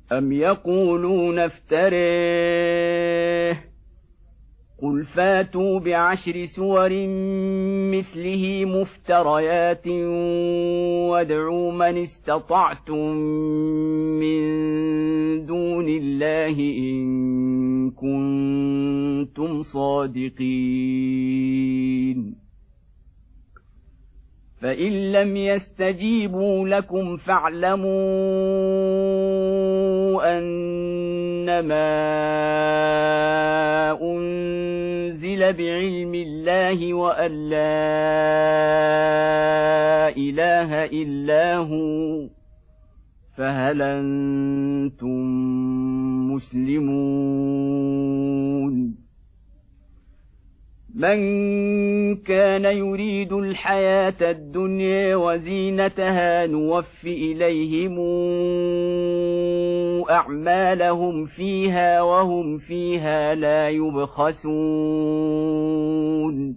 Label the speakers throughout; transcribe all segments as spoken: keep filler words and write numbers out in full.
Speaker 1: أم يقولون افتريه قل فاتوا بعشر سور مثله مفتريات وادعوا من استطعتم من دون الله إن كنتم صادقين فإن لم يستجيبوا لكم فاعلموا أنما أنزل بعلم الله وأن لا إله إلا هو فهل أنتم مسلمون من كان يريد الحياة الدنيا وزينتها نوف إليهم أعمالهم فيها وهم فيها لا يبخسون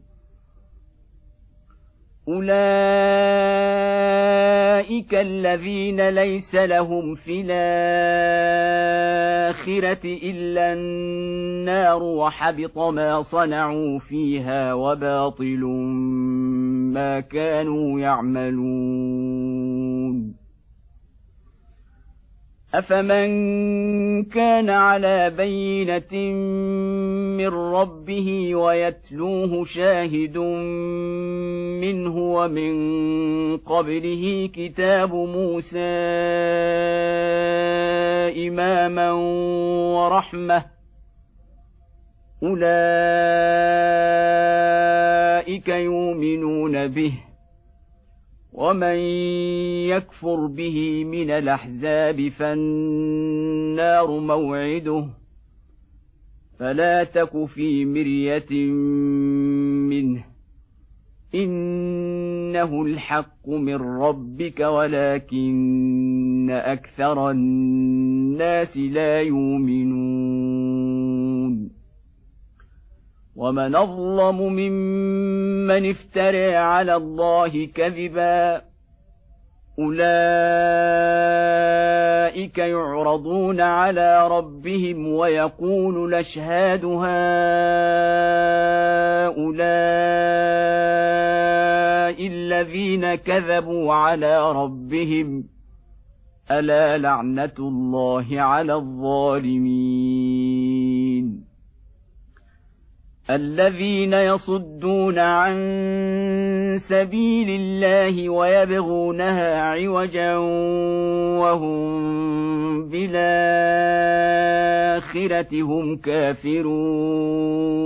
Speaker 1: أولئك الذين ليس لهم في الآخرة إلا النار وحبط ما صنعوا فيها وباطل ما كانوا يعملون أفمن كان على بينة من ربه ويتلوه شاهد منه ومن قبله كتاب موسى إماما ورحمة أولئك يؤمنون به ومن يكفر به من الأحزاب فالنار موعده فلا تك في مرية منه إنه الحق من ربك ولكن أكثر الناس لا يؤمنون ومن أظلم ممن افترى على الله كذبا أولئك يعرضون على ربهم ويقول الأشهاد هؤلاء الذين كذبوا على ربهم ألا لعنة الله على الظالمين الذين يصدون عن سبيل الله ويبغونها عوجا وهم بالآخرة هم كافرون